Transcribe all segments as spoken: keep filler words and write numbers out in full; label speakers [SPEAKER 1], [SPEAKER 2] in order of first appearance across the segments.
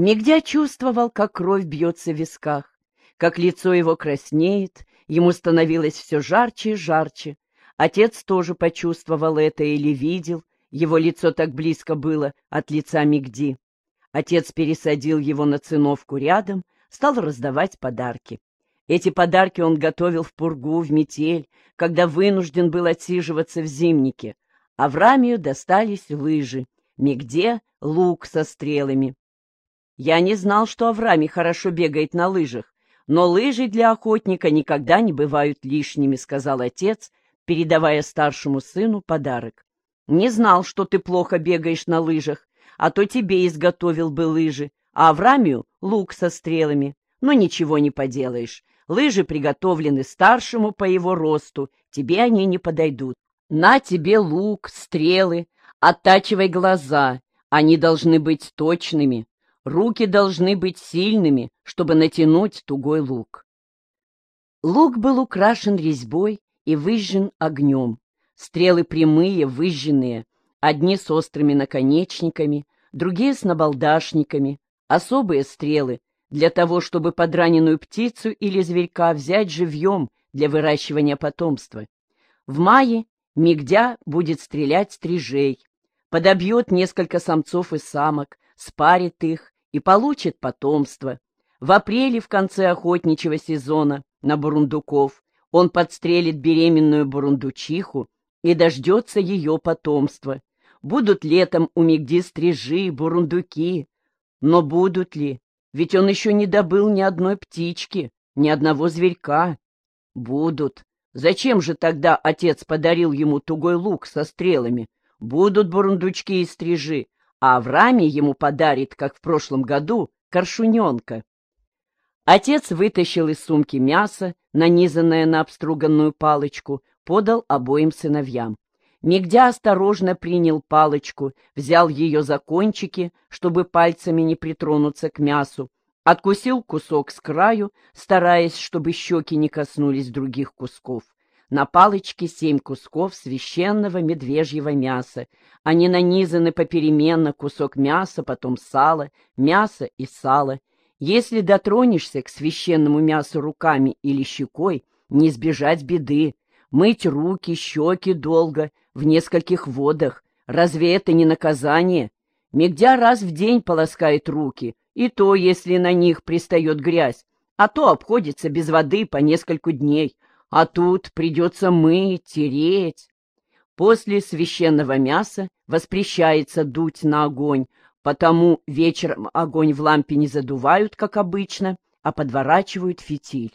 [SPEAKER 1] Мигдя чувствовал, как кровь бьется в висках, как лицо его краснеет, ему становилось все жарче и жарче. Отец тоже почувствовал это или видел, его лицо так близко было от лица Мигди. Отец пересадил его на циновку рядом, стал раздавать подарки. Эти подарки он готовил в пургу, в метель, когда вынужден был отсиживаться в зимнике. Аврамию достались лыжи, Мигде — лук со стрелами. «Я не знал, что Аврамий хорошо бегает на лыжах, но лыжи для охотника никогда не бывают лишними», — сказал отец, передавая старшему сыну подарок. «Не знал, что ты плохо бегаешь на лыжах, а то тебе изготовил бы лыжи, а Аврамию — лук со стрелами. Но ничего не поделаешь. Лыжи приготовлены старшему по его росту, тебе они не подойдут. На тебе лук, стрелы, оттачивай глаза, они должны быть точными. Руки должны быть сильными, чтобы натянуть тугой лук». Лук был украшен резьбой и выжжен огнем. Стрелы прямые, выжженные, одни с острыми наконечниками, другие с набалдашниками, особые стрелы, для того, чтобы подраненную птицу или зверька взять живьем для выращивания потомства. В мае Мигдя будет стрелять стрижей, подобьет несколько самцов и самок, спарит их и получит потомство. В апреле, в конце охотничьего сезона, на бурундуков, он подстрелит беременную бурундучиху и дождется ее потомства. Будут летом у Мигди стрижи, бурундуки. Но будут ли? Ведь он еще не добыл ни одной птички, ни одного зверька. Будут. Зачем же тогда отец подарил ему тугой лук со стрелами? Будут бурундучки и стрижи, а Аврамий ему подарит, как в прошлом году, коршуненка. Отец вытащил из сумки мясо, нанизанное на обструганную палочку, подал обоим сыновьям. Мигдя осторожно принял палочку, взял ее за кончики, чтобы пальцами не притронуться к мясу, откусил кусок с краю, стараясь, чтобы щеки не коснулись других кусков. На палочке семь кусков священного медвежьего мяса. Они нанизаны попеременно, кусок мяса, потом сало, мясо и сало. Если дотронешься к священному мясу руками или щекой, не избежать беды. Мыть руки, щеки долго, в нескольких водах. Разве это не наказание? Мигдя раз в день полоскает руки, и то, если на них пристает грязь, а то обходится без воды по нескольку дней, а тут придется мыть, тереть. После священного мяса воспрещается дуть на огонь, потому вечером огонь в лампе не задувают, как обычно, а подворачивают фитиль.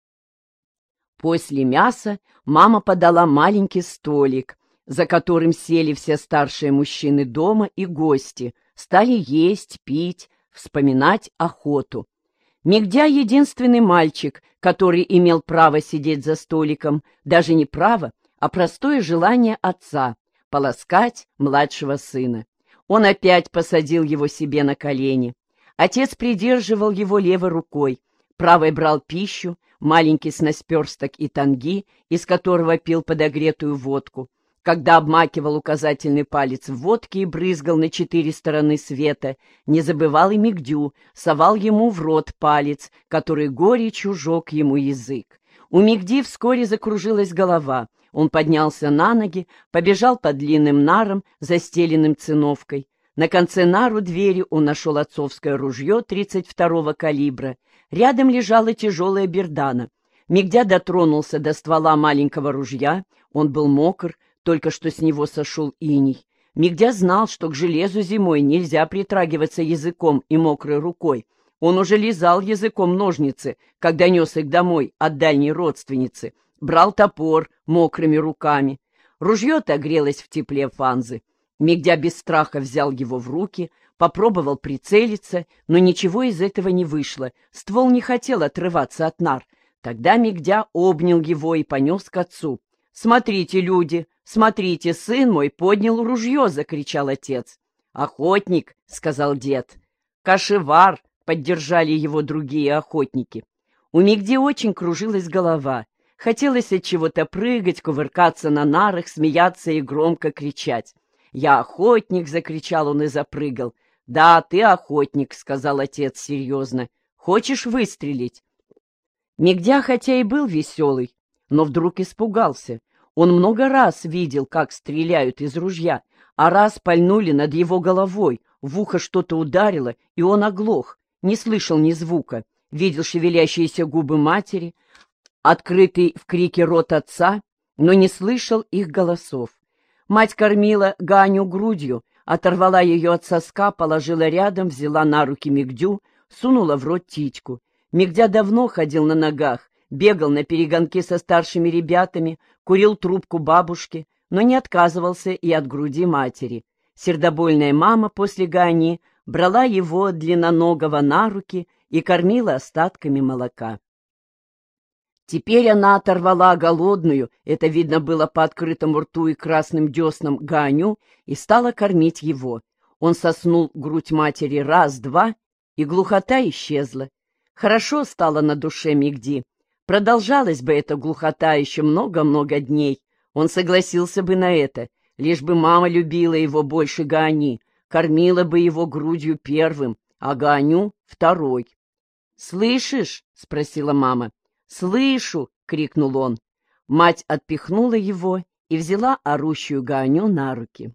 [SPEAKER 1] После мяса мама подала маленький столик, за которым сели все старшие мужчины дома и гости, стали есть, пить, вспоминать охоту. Мигдя — единственный мальчик, который имел право сидеть за столиком, даже не право, а простое желание отца — поласкать младшего сына. Он опять посадил его себе на колени. Отец придерживал его левой рукой, правой брал пищу, маленький снасперсток и танги, из которого пил подогретую водку. Когда обмакивал указательный палец в водке и брызгал на четыре стороны света, не забывал и Мигдю, совал ему в рот палец, который горечью жег ему язык. У Мигди вскоре закружилась голова. Он поднялся на ноги, побежал по длинным нарам, застеленным циновкой. На конце нар у двери он нашел отцовское ружье тридцать второго калибра. Рядом лежала тяжелая бердана. Мигдя дотронулся до ствола маленького ружья. Он был мокр, только что с него сошел иней. Мигдя знал, что к железу зимой нельзя притрагиваться языком и мокрой рукой. Он уже лизал языком ножницы, когда нес их домой от дальней родственницы. Брал топор мокрыми руками. Ружье-то грелось в тепле фанзы. Мигдя без страха взял его в руки, попробовал прицелиться, но ничего из этого не вышло. Ствол не хотел отрываться от нар. Тогда Мигдя обнял его и понес к отцу. «Смотрите, люди, смотрите, сын мой поднял ружье!» — закричал отец. «Охотник!» — сказал дед. «Кашевар!» — поддержали его другие охотники. У Мигди очень кружилась голова. Хотелось от чего-то прыгать, кувыркаться на нарах, смеяться и громко кричать. «Я охотник!» — закричал он и запрыгал. «Да, ты охотник», — сказал отец серьезно. «Хочешь выстрелить?» Мигдя хотя и был веселый, но вдруг испугался. Он много раз видел, как стреляют из ружья, а раз пальнули над его головой, в ухо что-то ударило, и он оглох, не слышал ни звука, видел шевелящиеся губы матери, открытый в крике рот отца, но не слышал их голосов. Мать кормила Ганю грудью, оторвала ее от соска, положила рядом, взяла на руки Мигдю, сунула в рот титьку. Мигдя давно ходил на ногах, бегал на перегонки со старшими ребятами, курил трубку бабушки, но не отказывался и от груди матери. Сердобольная мама после Гани брала его длинноногого на руки и кормила остатками молока. Теперь она оторвала голодную, это видно было по открытому рту и красным деснам, Ганю, и стала кормить его. Он соснул грудь матери раз-два, и глухота исчезла. Хорошо стало на душе Мигди. Продолжалась бы эта глухота еще много-много дней. Он согласился бы на это, лишь бы мама любила его больше Гани, кормила бы его грудью первым, а Ганю — второй. «Слышишь?» — спросила мама. «Слышу!» — крикнул он. Мать отпихнула его и взяла орущую Ганю на руки.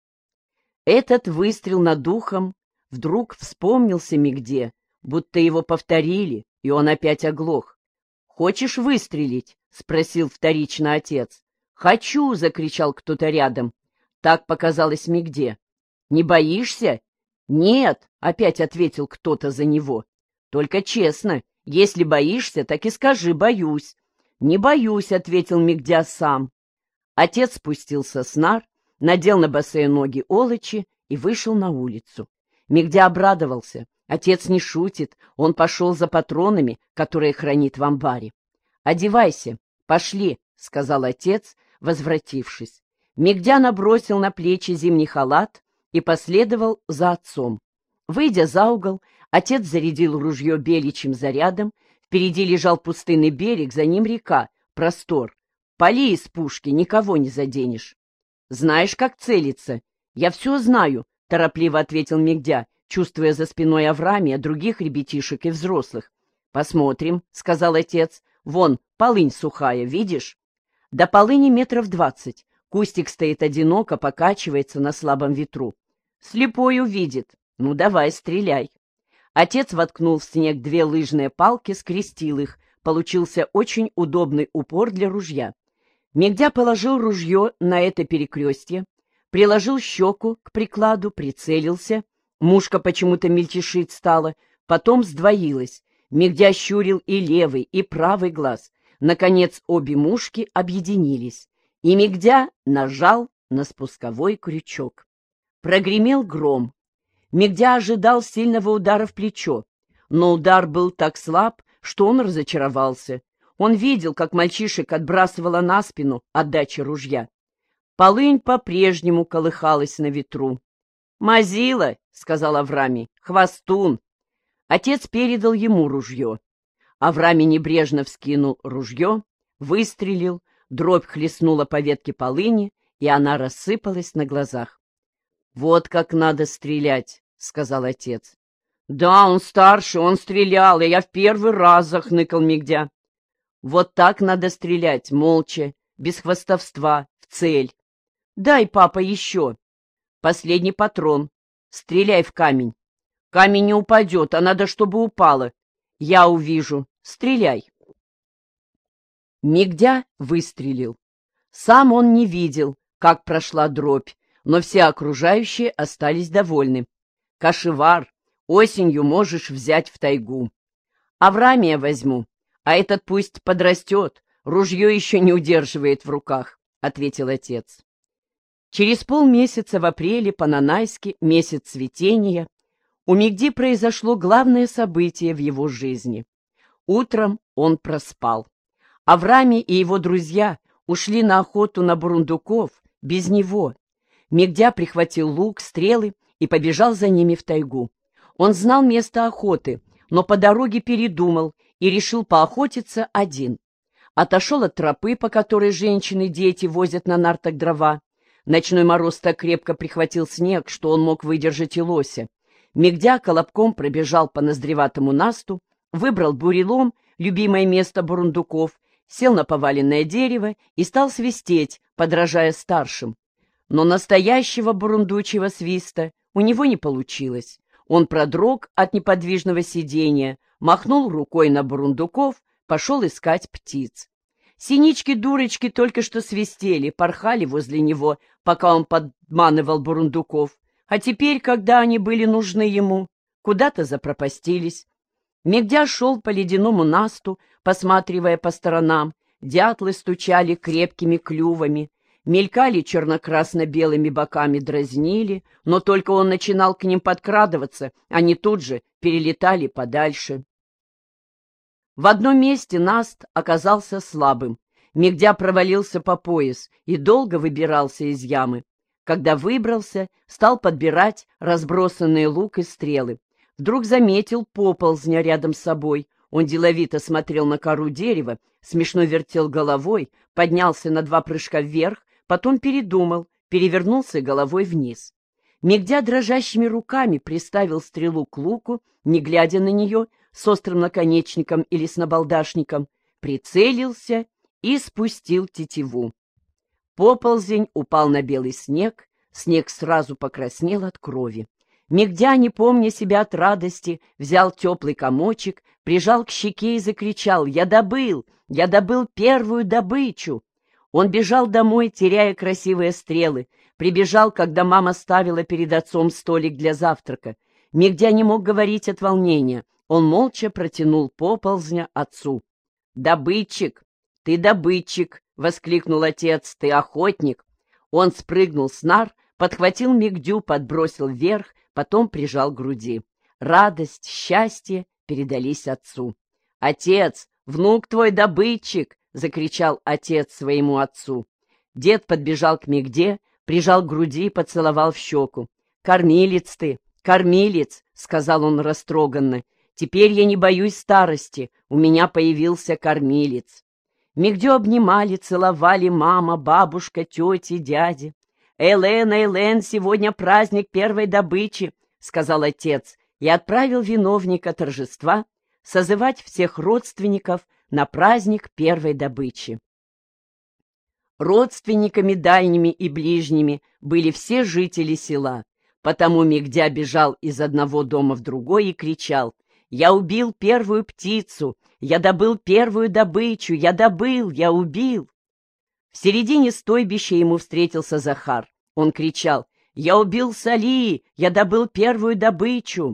[SPEAKER 1] Этот выстрел над духом вдруг вспомнился Мигде, будто его повторили, и он опять оглох. «Хочешь выстрелить?» — спросил вторично отец. «Хочу!» — закричал кто-то рядом. Так показалось Мигде. «Не боишься?» «Нет!» — опять ответил кто-то за него. «Только честно, если боишься, так и скажи «боюсь». «Не боюсь», — ответил Мигдя сам. Отец спустился с нар, надел на босые ноги олочи и вышел на улицу. Мигдя обрадовался. Отец не шутит, он пошел за патронами, которые хранит в амбаре. «Одевайся, пошли», — сказал отец, возвратившись. Мигдя набросил на плечи зимний халат и последовал за отцом. Выйдя за угол, отец зарядил ружье беличьим зарядом, впереди лежал пустынный берег, за ним река, простор. «Пали из пушки, никого не заденешь». «Знаешь, как целиться?» «Я все знаю», — торопливо ответил Мигдя, чувствуя за спиной Авраамия, других ребятишек и взрослых. «Посмотрим», — сказал отец. «Вон, полынь сухая, видишь?» До полыни метров двадцать. Кустик стоит одиноко, покачивается на слабом ветру. «Слепой увидит. Ну, давай, стреляй». Отец воткнул в снег две лыжные палки, скрестил их. Получился очень удобный упор для ружья. Мигдя положил ружье на это перекрестье, приложил щеку к прикладу, прицелился. Мушка почему-то мельтешить стала, потом сдвоилась. Мигдя щурил и левый, и правый глаз. Наконец обе мушки объединились, и Мигдя нажал на спусковой крючок. Прогремел гром. Мигдя ожидал сильного удара в плечо, но удар был так слаб, что он разочаровался. Он видел, как мальчишек отбрасывало на спину отдача ружья. Полынь по-прежнему колыхалась на ветру. «Мазила», — сказал Авраамий, — «хвостун». Отец передал ему ружье. Авраамий небрежно вскинул ружье, выстрелил, дробь хлестнула по ветке полыни, и она рассыпалась на глазах. «Вот как надо стрелять», — сказал отец. «Да, он старше, он стрелял, и я в первый раз», — захныкал Мигдя. «Вот так надо стрелять, молча, без хвастовства, в цель. Дай, папа, еще. Последний патрон. Стреляй в камень. Камень не упадет, а надо, чтобы упало. Я увижу. Стреляй». Мигдя выстрелил. Сам он не видел, как прошла дробь, но все окружающие остались довольны. «Кашевар, осенью можешь взять в тайгу. Авраамия возьму, а этот пусть подрастет, ружье еще не удерживает в руках», — ответил отец. Через полмесяца в апреле по-нанайски, месяц цветения, у Мигди произошло главное событие в его жизни. Утром он проспал. Авраамий и его друзья ушли на охоту на бурундуков без него. Мигдя прихватил лук, стрелы и побежал за ними в тайгу. Он знал место охоты, но по дороге передумал и решил поохотиться один. Отошел от тропы, по которой женщины и дети возят на нартах дрова. Ночной мороз так крепко прихватил снег, что он мог выдержать и лося. Мигдя колобком пробежал по ноздреватому насту, выбрал бурелом, любимое место бурундуков, сел на поваленное дерево и стал свистеть, подражая старшим. Но настоящего бурундучьего свиста у него не получилось. Он продрог от неподвижного сидения, махнул рукой на бурундуков, пошел искать птиц. Синички-дурочки только что свистели, порхали возле него, пока он подманывал бурундуков, а теперь, когда они были нужны ему, куда-то запропастились. Мигдя шел по ледяному насту, посматривая по сторонам, дятлы стучали крепкими клювами, мелькали черно-красно-белыми боками, дразнили, но только он начинал к ним подкрадываться, они тут же перелетали подальше. В одном месте наст оказался слабым. Мигдя провалился по пояс и долго выбирался из ямы. Когда выбрался, стал подбирать разбросанные лук и стрелы. Вдруг заметил поползня рядом с собой. Он деловито смотрел на кору дерева, смешно вертел головой, поднялся на два прыжка вверх, потом передумал, перевернулся головой вниз. Мигдя дрожащими руками приставил стрелу к луку, не глядя на нее, с острым наконечником или с набалдашником, прицелился и спустил тетиву. Поползень упал на белый снег, снег сразу покраснел от крови. Мигдя, не помня себя от радости, взял теплый комочек, прижал к щеке и закричал: «Я добыл! Я добыл первую добычу!» Он бежал домой, теряя красивые стрелы, прибежал, когда мама ставила перед отцом столик для завтрака. Мигдя не мог говорить от волнения. Он молча протянул поползня отцу. «Добытчик! Ты добытчик!» — воскликнул отец. «Ты охотник!» Он спрыгнул с нар, подхватил Мигдю, подбросил вверх, потом прижал к груди. Радость, счастье передались отцу. «Отец, внук твой добытчик!» — закричал отец своему отцу. Дед подбежал к Мигде, прижал к груди и поцеловал в щеку. «Кормилец ты, кормилец!» — сказал он растроганно. «Теперь я не боюсь старости, у меня появился кормилец». Мигдю обнимали, целовали мама, бабушка, тети, дяди. «Элен, Элен, сегодня праздник первой добычи», — сказал отец, и отправил виновника торжества созывать всех родственников на праздник первой добычи. Родственниками дальними и ближними были все жители села, потому Мигдя бежал из одного дома в другой и кричал: «Я убил первую птицу! Я добыл первую добычу! Я добыл! Я убил!» В середине стойбища ему встретился Захар. Он кричал: «Я убил Сали! Я добыл первую добычу!»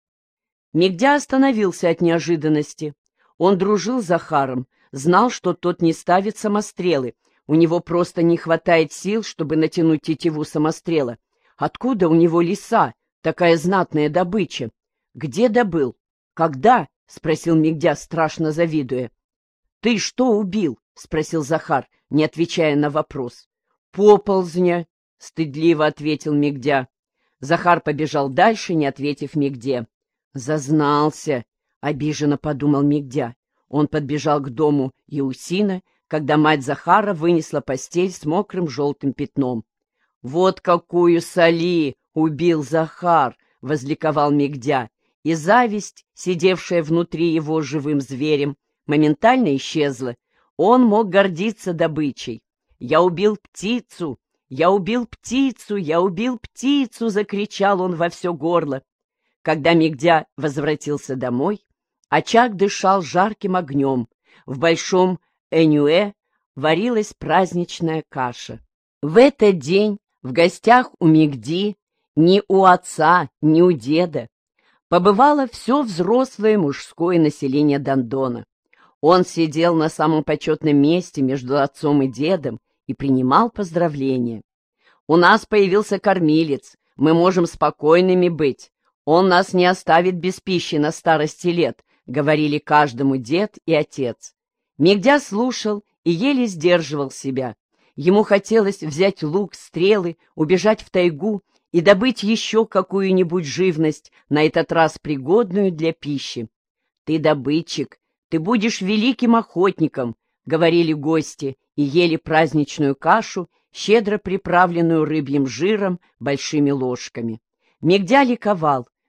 [SPEAKER 1] Мигдя остановился от неожиданности. Он дружил с Захаром, знал, что тот не ставит самострелы. У него просто не хватает сил, чтобы натянуть тетиву самострела. Откуда у него лиса, такая знатная добыча? Где добыл? Когда? — спросил Мигдя, страшно завидуя. — Ты что убил? — спросил Захар, не отвечая на вопрос. — Поползня, — стыдливо ответил Мигдя. Захар побежал дальше, не ответив Мигде. «Зазнался», — обиженно подумал Мигдя. Он подбежал к дому Еусина, когда мать Захара вынесла постель с мокрым желтым пятном. «Вот какую Сали убил Захар!» — возликовал Мигдя, и зависть, сидевшая внутри его живым зверем, моментально исчезла. Он мог гордиться добычей. «Я убил птицу! Я убил птицу! Я убил птицу!» — закричал он во все горло. Когда Мигдя возвратился домой, очаг дышал жарким огнем. В большом энюэ варилась праздничная каша. В этот день в гостях у Мигди, ни у отца, ни у деда, побывало все взрослое мужское население Дондона. Он сидел на самом почетном месте между отцом и дедом и принимал поздравления. «У нас появился кормилец, мы можем спокойными быть. Он нас не оставит без пищи на старости лет», — говорили каждому дед и отец. Мигдя слушал и еле сдерживал себя. Ему хотелось взять лук, стрелы, убежать в тайгу и добыть еще какую-нибудь живность, на этот раз пригодную для пищи. «Ты добытчик, ты будешь великим охотником», — говорили гости и ели праздничную кашу, щедро приправленную рыбьим жиром большими ложками. Мигдя ликовал,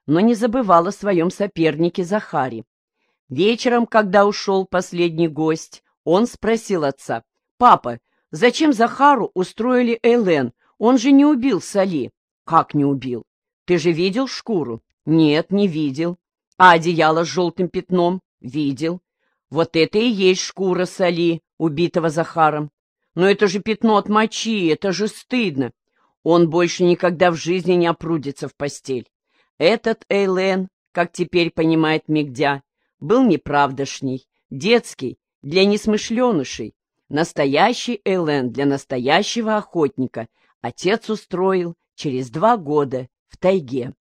[SPEAKER 1] но не забывал о своем сопернике Захаре. Вечером, когда ушел последний гость, он спросил отца: «Папа, зачем Захару устроили Эйлен? Он же не убил Сали». «Как не убил? Ты же видел шкуру?» «Нет, не видел». «А одеяло с желтым пятном?» «Видел». «Вот это и есть шкура Сали, убитого Захаром». «Но это же пятно от мочи, это же стыдно». «Он больше никогда в жизни не опрудится в постель». Этот Эйлен, как теперь понимает Мигдя, был неправдошний, детский, для несмышленышей. Настоящий Эйлен для настоящего охотника отец устроил через два года в тайге.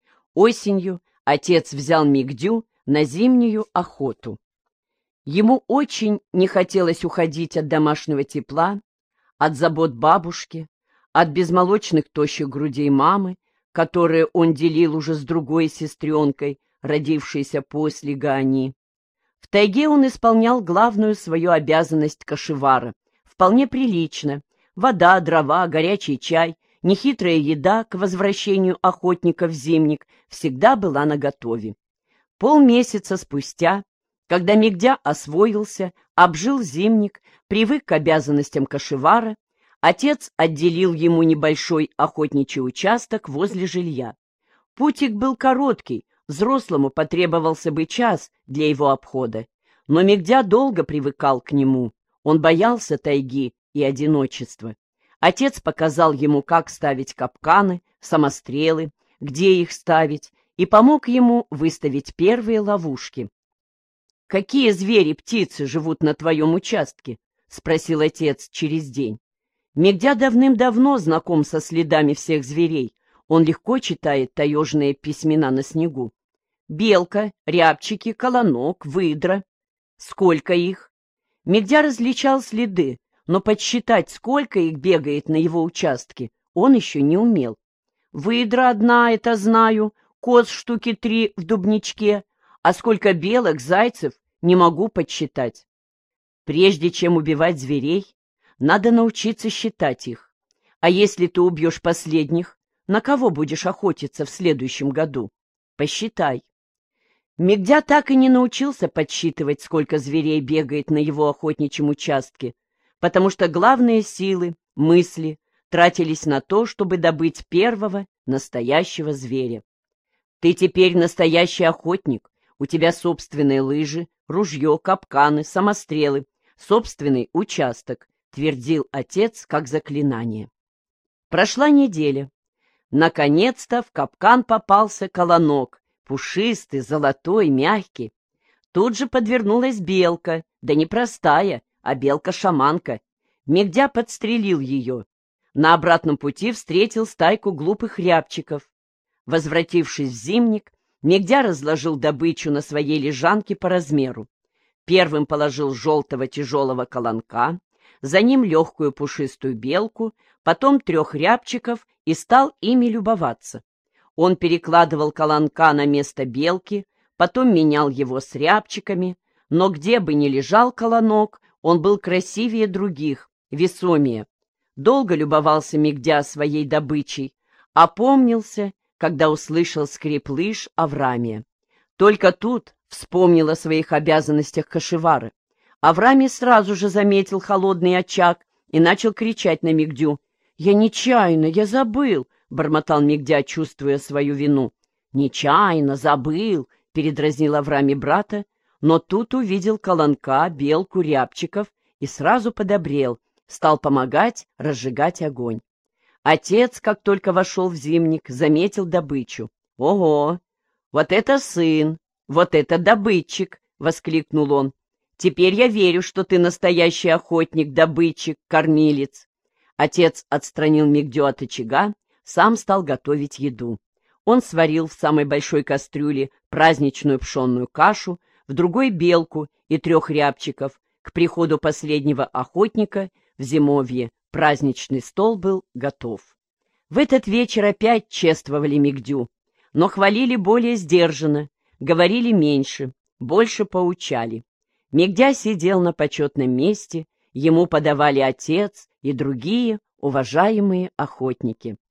[SPEAKER 1] Осенью отец взял Мигдю на зимнюю охоту. Ему очень не хотелось уходить от домашнего тепла, от забот бабушки, от безмолочных тощих грудей мамы, которые он делил уже с другой сестренкой, родившейся после Гаани. В тайге он исполнял главную свою обязанность кошевара, вполне прилично. Вода, дрова, горячий чай, нехитрая еда к возвращению охотника в зимник всегда была наготове. Полмесяца спустя, когда Мигдя освоился, обжил зимник, привык к обязанностям кошевара, отец отделил ему небольшой охотничий участок возле жилья. Путик был короткий, взрослому потребовался бы час для его обхода, но Мигдя долго привыкал к нему, он боялся тайги и одиночества. Отец показал ему, как ставить капканы, самострелы, где их ставить, и помог ему выставить первые ловушки. «Какие звери, птицы живут на твоем участке?» — спросил отец через день. Мигдя давным-давно знаком со следами всех зверей. Он легко читает таежные письмена на снегу. Белка, рябчики, колонок, выдра. Сколько их? Мигдя различал следы, но подсчитать, сколько их бегает на его участке, он еще не умел. Выдра одна, это знаю, коз штуки три в дубничке, а сколько белок, зайцев, не могу подсчитать. Прежде чем убивать зверей, надо научиться считать их. А если ты убьешь последних, на кого будешь охотиться в следующем году? Посчитай. Мигдя так и не научился подсчитывать, сколько зверей бегает на его охотничьем участке, потому что главные силы, мысли тратились на то, чтобы добыть первого настоящего зверя. Ты теперь настоящий охотник, у тебя собственные лыжи, ружье, капканы, самострелы, собственный участок, твердил отец как заклинание. Прошла неделя. Наконец-то в капкан попался колонок, пушистый, золотой, мягкий. Тут же подвернулась белка, да не простая, а белка-шаманка. Мигдя подстрелил ее. На обратном пути встретил стайку глупых рябчиков. Возвратившись в зимник, Мигдя разложил добычу на своей лежанке по размеру. Первым положил желтого тяжелого колонка, за ним легкую пушистую белку, потом трех рябчиков и стал ими любоваться. Он перекладывал колонка на место белки, потом менял его с рябчиками, но где бы ни лежал колонок, он был красивее других, весомее. Долго любовался Мигдя своей добычей, опомнился, когда услышал скрип лыж Аврамия. Только тут вспомнил о своих обязанностях кошевара. Аврамий сразу же заметил холодный очаг и начал кричать на Мигдю. «Я нечаянно, я забыл!» — бормотал Мигдя, чувствуя свою вину. «Нечаянно, забыл!» — передразнил Аврамий брата, но тут увидел колонка, белку, рябчиков и сразу подобрел, стал помогать разжигать огонь. Отец, как только вошел в зимник, заметил добычу. «Ого! Вот это сын! Вот это добытчик!» — воскликнул он. «Теперь я верю, что ты настоящий охотник, добытчик, кормилец». Отец отстранил Мигдю от очага, сам стал готовить еду. Он сварил в самой большой кастрюле праздничную пшенную кашу, в другой белку и трех рябчиков. К приходу последнего охотника в зимовье праздничный стол был готов. В этот вечер опять чествовали Мигдю, но хвалили более сдержанно, говорили меньше, больше поучали. Мигдя сидел на почетном месте, ему подавали отец и другие уважаемые охотники.